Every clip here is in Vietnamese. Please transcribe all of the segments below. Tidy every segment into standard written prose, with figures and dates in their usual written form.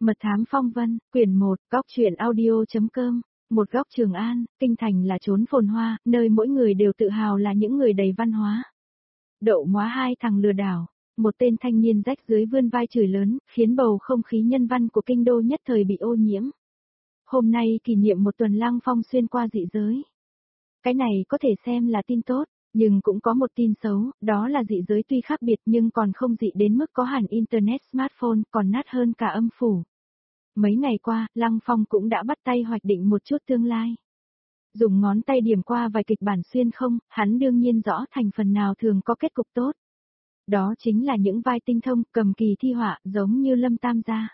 Mật thám phong vân, quyển 1, góc truyện audio.com. Một góc Trường An, kinh thành là chốn phồn hoa, nơi mỗi người đều tự hào là những người đầy văn hóa. Đậu móa hai thằng lừa đảo, một tên thanh niên rách dưới vươn vai chửi lớn, khiến bầu không khí nhân văn của kinh đô nhất thời bị ô nhiễm. Hôm nay kỷ niệm một tuần Lăng Phong xuyên qua dị giới. Cái này có thể xem là tin tốt, nhưng cũng có một tin xấu, đó là dị giới tuy khác biệt nhưng còn không dị đến mức có hẳn Internet smartphone, còn nát hơn cả âm phủ. Mấy ngày qua, Lăng Phong cũng đã bắt tay hoạch định một chút tương lai. Dùng ngón tay điểm qua vài kịch bản xuyên không, hắn đương nhiên rõ thành phần nào thường có kết cục tốt. Đó chính là những vai tinh thông, cầm kỳ thi họa, giống như Lâm Tam gia.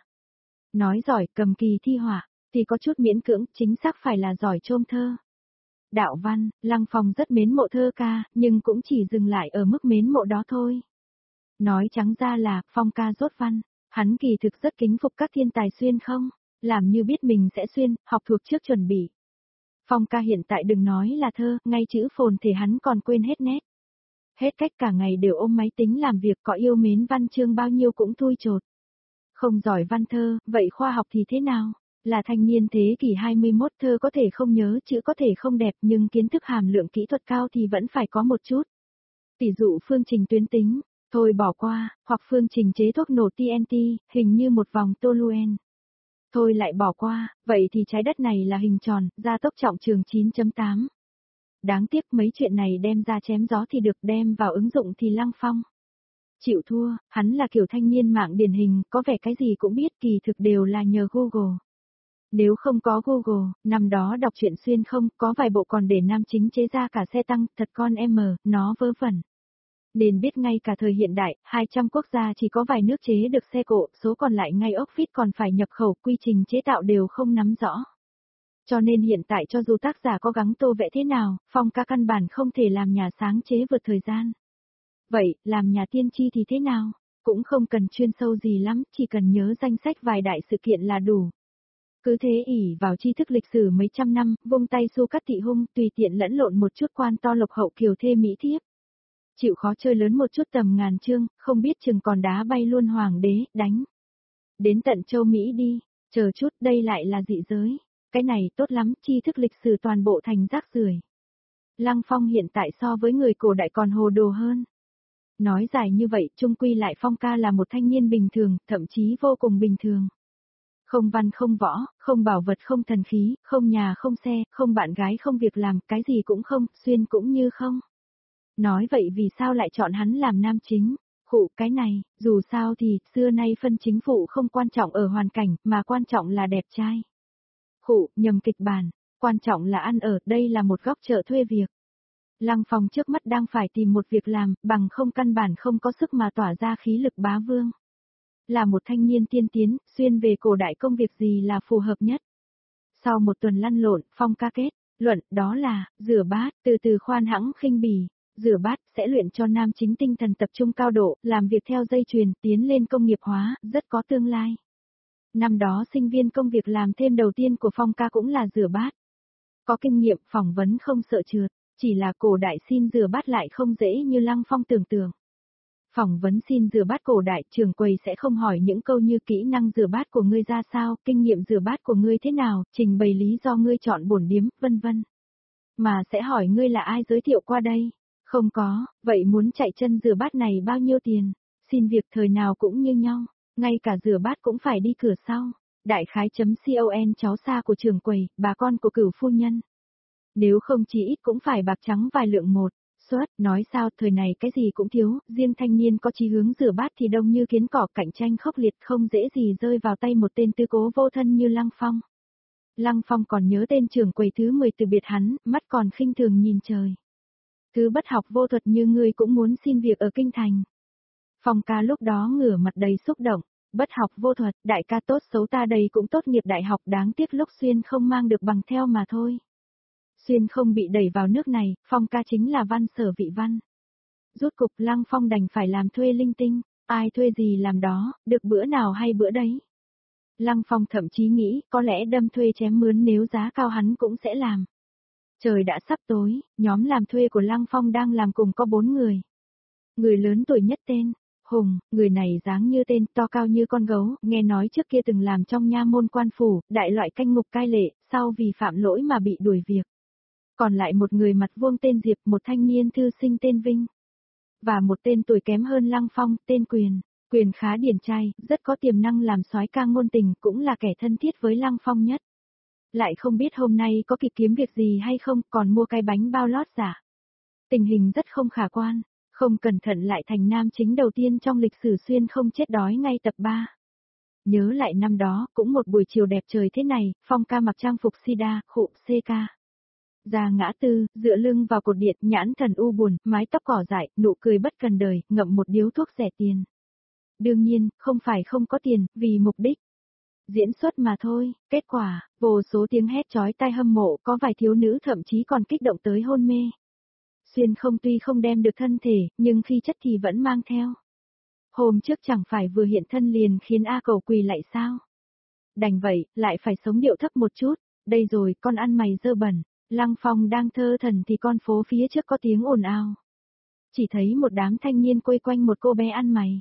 Nói giỏi, cầm kỳ thi họa, thì có chút miễn cưỡng, chính xác phải là giỏi chôm thơ. Đạo văn, Lăng Phong rất mến mộ thơ ca, nhưng cũng chỉ dừng lại ở mức mến mộ đó thôi. Nói trắng ra là, Phong ca dốt văn, hắn kỳ thực rất kính phục các thiên tài xuyên không, làm như biết mình sẽ xuyên, học thuộc trước chuẩn bị. Phong ca hiện tại đừng nói là thơ, ngay chữ phồn thì hắn còn quên hết nét. Hết cách cả ngày đều ôm máy tính làm việc, có yêu mến văn chương bao nhiêu cũng thui chột. Không giỏi văn thơ, vậy khoa học thì thế nào? Là thanh niên thế kỷ 21, thơ có thể không nhớ, chữ có thể không đẹp, nhưng kiến thức hàm lượng kỹ thuật cao thì vẫn phải có một chút. Tỷ dụ phương trình tuyến tính, thôi bỏ qua, hoặc phương trình chế thuốc nổ TNT, hình như một vòng toluen. Thôi lại bỏ qua, vậy thì trái đất này là hình tròn, gia tốc trọng trường 9.8. Đáng tiếc mấy chuyện này đem ra chém gió thì được, đem vào ứng dụng thì Lăng Phong chịu thua, hắn là kiểu thanh niên mạng điển hình, có vẻ cái gì cũng biết, kỳ thực đều là nhờ Google. Nếu không có Google, năm đó đọc truyện xuyên không, có vài bộ còn để nam chính chế ra cả xe tăng, thật con nó vớ vẩn. Nên biết ngay cả thời hiện đại, 200 quốc gia chỉ có vài nước chế được xe cộ, số còn lại ngay ốc vít còn phải nhập khẩu, quy trình chế tạo đều không nắm rõ. Cho nên hiện tại cho dù tác giả có gắng tô vẽ thế nào, Phong ca căn bản không thể làm nhà sáng chế vượt thời gian. Vậy, làm nhà tiên tri thì thế nào? Cũng không cần chuyên sâu gì lắm, chỉ cần nhớ danh sách vài đại sự kiện là đủ. Cứ thế ỷ vào tri thức lịch sử mấy trăm năm, vung tay xu cắt thị hung, tùy tiện lẫn lộn một chút quan to lộc hậu kiều thê mỹ thiếp. Chịu khó chơi lớn một chút tầm ngàn chương, không biết chừng còn đá bay luôn hoàng đế, đánh. Đến tận châu Mỹ đi, chờ chút, đây lại là dị giới. Cái này tốt lắm, tri thức lịch sử toàn bộ thành rác rưởi. Lăng Phong hiện tại so với người cổ đại còn hồ đồ hơn. Nói dài như vậy, chung quy lại Phong ca là một thanh niên bình thường, thậm chí vô cùng bình thường. Không văn không võ, không bảo vật không thần khí, không nhà không xe, không bạn gái không việc làm, cái gì cũng không, xuyên cũng như không. Nói vậy vì sao lại chọn hắn làm nam chính? Khụ cái này, dù sao thì, xưa nay phân chính phụ không quan trọng ở hoàn cảnh, mà quan trọng là đẹp trai. Khụ, nhầm kịch bản, quan trọng là ăn ở, đây là một góc chợ thuê việc. Lăng Phong trước mắt đang phải tìm một việc làm, bằng không căn bản không có sức mà tỏa ra khí lực bá vương. Là một thanh niên tiên tiến, xuyên về cổ đại công việc gì là phù hợp nhất. Sau một tuần lăn lộn, Phong ca kết luận, đó là, rửa bát, từ từ khoan hãng khinh bỉ. Rửa bát sẽ luyện cho nam chính tinh thần tập trung cao độ, làm việc theo dây chuyền, tiến lên công nghiệp hóa, rất có tương lai. Năm đó sinh viên công việc làm thêm đầu tiên của Phong ca cũng là rửa bát. Có kinh nghiệm, phỏng vấn không sợ trượt, chỉ là cổ đại xin rửa bát lại không dễ như Lăng Phong tưởng tượng. Phỏng vấn xin rửa bát cổ đại, trưởng quầy sẽ không hỏi những câu như kỹ năng rửa bát của ngươi ra sao, kinh nghiệm rửa bát của ngươi thế nào, trình bày lý do ngươi chọn bổn điếm, vân vân. Mà sẽ hỏi ngươi là ai giới thiệu qua đây. Không có, vậy muốn chạy chân rửa bát này bao nhiêu tiền? Xin việc thời nào cũng như nhau, ngay cả rửa bát cũng phải đi cửa sau. Đại khái.com cháu xa của trưởng quầy, bà con của cửu phu nhân. Nếu không chỉ ít cũng phải bạc trắng vài lượng một. Suất, nói sao thời này cái gì cũng thiếu, riêng thanh niên có chí hướng rửa bát thì đông như kiến cỏ, cạnh tranh khốc liệt, không dễ gì rơi vào tay một tên tư cố vô thân như Lăng Phong. Lăng Phong còn nhớ tên trưởng quầy thứ 10 từ biệt hắn, mắt còn khinh thường nhìn trời. Thứ bất học vô thuật như ngươi cũng muốn xin việc ở kinh thành. Phong ca lúc đó ngửa mặt đầy xúc động, bất học vô thuật, đại ca tốt xấu ta đây cũng tốt nghiệp đại học, đáng tiếc lúc xuyên không mang được bằng theo mà thôi. Xuyên không bị đẩy vào nước này, Phong ca chính là văn sở vị văn. Rút cục Lăng Phong đành phải làm thuê linh tinh, ai thuê gì làm đó, được bữa nào hay bữa đấy. Lăng Phong thậm chí nghĩ có lẽ đâm thuê chém mướn nếu giá cao hắn cũng sẽ làm. Trời đã sắp tối, nhóm làm thuê của Lăng Phong đang làm cùng có 4 người. Người lớn tuổi nhất tên Hùng, người này dáng như tên, to cao như con gấu, nghe nói trước kia từng làm trong nha môn quan phủ, đại loại canh ngục cai lệ, sau vì phạm lỗi mà bị đuổi việc. Còn lại một người mặt vuông tên Diệp, một thanh niên thư sinh tên Vinh. Và một tên tuổi kém hơn Lăng Phong, tên Quyền. Quyền khá điển trai, rất có tiềm năng làm soái ca ngôn tình, cũng là kẻ thân thiết với Lăng Phong nhất. Lại không biết hôm nay có kịp kiếm việc gì hay không, còn mua cái bánh bao lót giả. Tình hình rất không khả quan, không cẩn thận lại thành nam chính đầu tiên trong lịch sử xuyên không chết đói ngay tập 3. Nhớ lại năm đó, cũng một buổi chiều đẹp trời thế này, Phong ca mặc trang phục sida, khụ CK. Ra ngã tư, dựa lưng vào cột điện, nhãn thần u buồn, mái tóc cỏ dại, nụ cười bất cần đời, ngậm một điếu thuốc rẻ tiền. Đương nhiên, không phải không có tiền, vì mục đích diễn xuất mà thôi. Kết quả, vô số tiếng hét chói tai hâm mộ, có vài thiếu nữ thậm chí còn kích động tới hôn mê. Xuyên không tuy không đem được thân thể, nhưng khi chất thì vẫn mang theo. Hôm trước chẳng phải vừa hiện thân liền khiến A Cầu quỳ lại sao? Đành vậy, lại phải sống điệu thấp một chút. Đây rồi, con ăn mày dơ bẩn. Lăng Phong đang thơ thần thì con phố phía trước có tiếng ồn ào. Chỉ thấy một đám thanh niên quây quanh một cô bé ăn mày.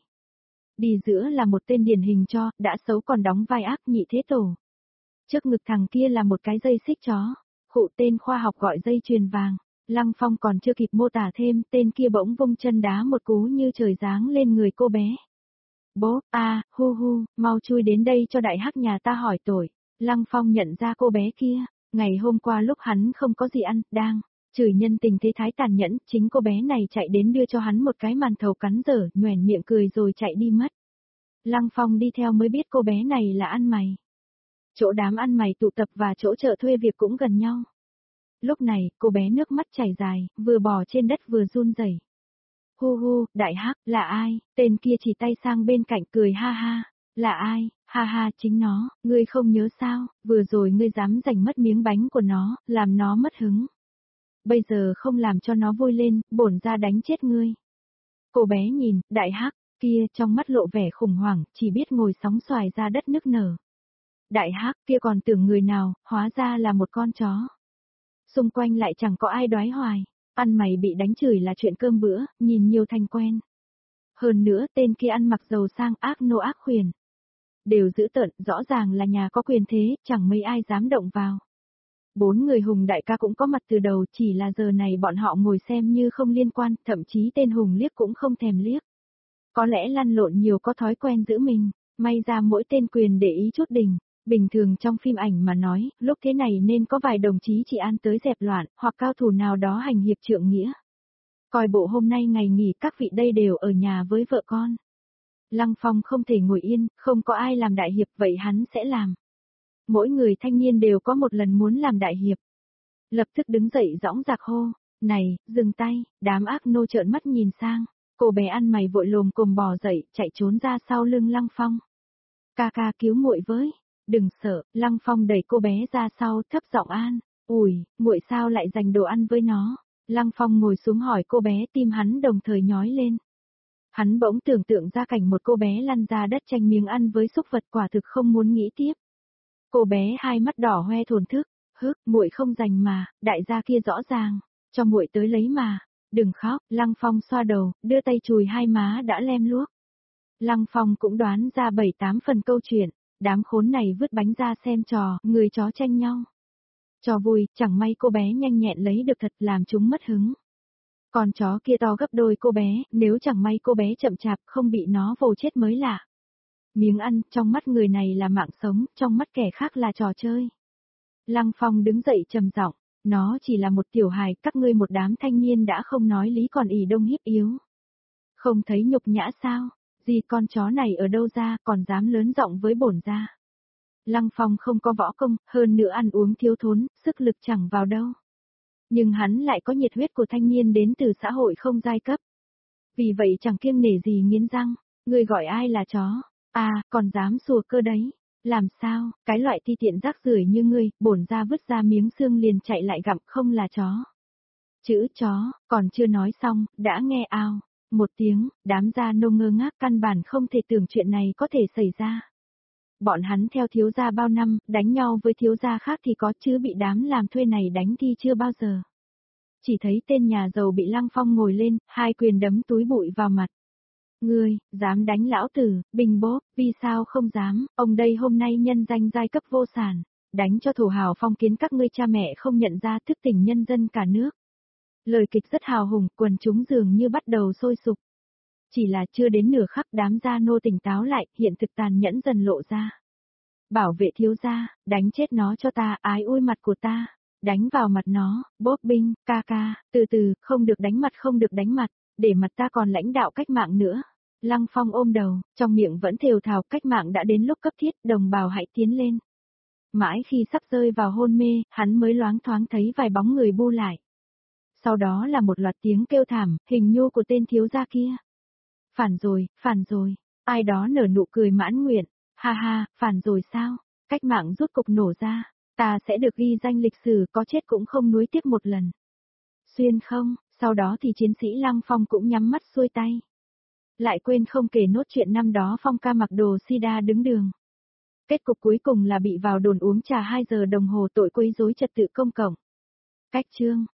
Đi giữa là một tên điển hình cho, đã xấu còn đóng vai ác nhị thế tổ. Trước ngực thằng kia là một cái dây xích chó. Khụ tên khoa học gọi dây chuyền vàng. Lăng Phong còn chưa kịp mô tả thêm, tên kia bỗng vung chân đá một cú như trời giáng lên người cô bé. Bố, hu hu, mau chui đến đây cho đại hắc nhà ta hỏi tội. Lăng Phong nhận ra cô bé kia, ngày hôm qua lúc hắn không có gì ăn, đang chửi nhân tình thế thái tàn nhẫn, chính cô bé này chạy đến đưa cho hắn một cái màn thầu cắn dở, nhoẻn miệng cười rồi chạy đi mất. Lăng Phong đi theo mới biết cô bé này là ăn mày. Chỗ đám ăn mày tụ tập và chỗ chợ thuê việc cũng gần nhau. Lúc này, cô bé nước mắt chảy dài, vừa bò trên đất vừa run rẩy. Hu hu, đại hắc, là ai? Tên kia chỉ tay sang bên cạnh cười ha ha. Là ai? Ha ha, chính nó, ngươi không nhớ sao, vừa rồi ngươi dám giành mất miếng bánh của nó, làm nó mất hứng. Bây giờ không làm cho nó vui lên, bổn ra đánh chết ngươi. Cô bé nhìn, đại hắc, kia trong mắt lộ vẻ khủng hoảng, chỉ biết ngồi sóng xoài ra đất nức nở. Đại hắc kia còn tưởng người nào, hóa ra là một con chó. Xung quanh lại chẳng có ai đoái hoài, ăn mày bị đánh chửi là chuyện cơm bữa, nhìn nhiều thành quen. Hơn nữa tên kia ăn mặc giàu sang ác nô ác khuyển. Đều giữ tợn, rõ ràng là nhà có quyền thế, chẳng mấy ai dám động vào. 4 người Hùng đại ca cũng có mặt từ đầu, chỉ là giờ này bọn họ ngồi xem như không liên quan, thậm chí tên Hùng liếc cũng không thèm liếc. Có lẽ lăn lộn nhiều có thói quen giữ mình, may ra mỗi tên Quyền để ý chút đỉnh. Bình thường trong phim ảnh mà nói, lúc thế này nên có vài đồng chí trị an tới dẹp loạn, hoặc cao thủ nào đó hành hiệp trượng nghĩa. Coi bộ hôm nay ngày nghỉ các vị đây đều ở nhà với vợ con. Lăng Phong không thể ngồi yên, không có ai làm đại hiệp vậy hắn sẽ làm. Mỗi người thanh niên đều có một lần muốn làm đại hiệp. Lập tức đứng dậy dõng dạc hô, này, dừng tay, đám ác nô trợn mắt nhìn sang, cô bé ăn mày vội lồm cồm bò dậy, chạy trốn ra sau lưng Lăng Phong. Ca ca cứu muội với. Đừng sợ, Lăng Phong đẩy cô bé ra sau, thấp giọng an, ủi, muội sao lại dành đồ ăn với nó? Lăng Phong ngồi xuống hỏi cô bé, tim hắn đồng thời nhói lên. Hắn bỗng tưởng tượng ra cảnh một cô bé lăn ra đất tranh miếng ăn với súc vật, quả thực không muốn nghĩ tiếp. Cô bé hai mắt đỏ hoe thổn thức, muội không dành mà, đại gia kia rõ ràng, cho muội tới lấy mà. Đừng khóc, Lăng Phong xoa đầu, đưa tay chùi hai má đã lem luốc. Lăng Phong cũng đoán ra 7-8 phần câu chuyện. Đám khốn này vứt bánh ra xem trò, người chó tranh nhau. Trò vui, chẳng may cô bé nhanh nhẹn lấy được thật làm chúng mất hứng. Con chó kia to gấp đôi cô bé, nếu chẳng may cô bé chậm chạp không bị nó vồ chết mới lạ. Miếng ăn, trong mắt người này là mạng sống, trong mắt kẻ khác là trò chơi. Lăng Phong đứng dậy trầm giọng, nó chỉ là một tiểu hài, các ngươi một đám thanh niên đã không nói lý còn ỷ đông hiếp yếu. Không thấy nhục nhã sao? Gì con chó này ở đâu ra, còn dám lớn giọng với bổn gia. Lăng Phong không có võ công, hơn nữa ăn uống thiếu thốn, sức lực chẳng vào đâu. Nhưng hắn lại có nhiệt huyết của thanh niên đến từ xã hội không giai cấp. Vì vậy chẳng kiêng nể gì nghiến răng, ngươi gọi ai là chó, còn dám sủa cơ đấy. Làm sao, cái loại ti tiện rác rưởi như ngươi, bổn gia vứt ra miếng xương liền chạy lại gặm không là chó. Chữ chó, còn chưa nói xong, đã nghe ao. Một tiếng, đám gia nô ngơ ngác căn bản không thể tưởng chuyện này có thể xảy ra. Bọn hắn theo thiếu gia bao năm, đánh nhau với thiếu gia khác thì có chứ bị đám làm thuê này đánh thì chưa bao giờ. Chỉ thấy tên nhà giàu bị Lăng Phong ngồi lên, hai quyền đấm túi bụi vào mặt. Ngươi, dám đánh lão tử, bình bốp, vì sao không dám, ông đây hôm nay nhân danh giai cấp vô sản, đánh cho thổ hào phong kiến các ngươi cha mẹ không nhận ra thức tỉnh nhân dân cả nước. Lời kịch rất hào hùng, quần chúng dường như bắt đầu sôi sục. Chỉ là chưa đến nửa khắc đám gia nô tỉnh táo lại, hiện thực tàn nhẫn dần lộ ra. Bảo vệ thiếu gia, đánh chết nó cho ta, ái ui mặt của ta, đánh vào mặt nó, bốp binh, ca ca, từ từ, không được đánh mặt không được đánh mặt, để mặt ta còn lãnh đạo cách mạng nữa. Lăng Phong ôm đầu, trong miệng vẫn thều thào cách mạng đã đến lúc cấp thiết, đồng bào hãy tiến lên. Mãi khi sắp rơi vào hôn mê, hắn mới loáng thoáng thấy vài bóng người bu lại. Sau đó là một loạt tiếng kêu thảm, hình nhu của tên thiếu gia kia. Phản rồi, ai đó nở nụ cười mãn nguyện, ha ha, phản rồi sao, cách mạng rút cục nổ ra, ta sẽ được ghi danh lịch sử có chết cũng không nuối tiếc một lần. Xuyên không, sau đó thì chiến sĩ Lăng Phong cũng nhắm mắt xuôi tay. Lại quên không kể nốt chuyện năm đó Phong ca mặc đồ sida đứng đường. Kết cục cuối cùng là bị vào đồn uống trà 2 giờ đồng hồ tội quấy rối trật tự công cộng. Cách chương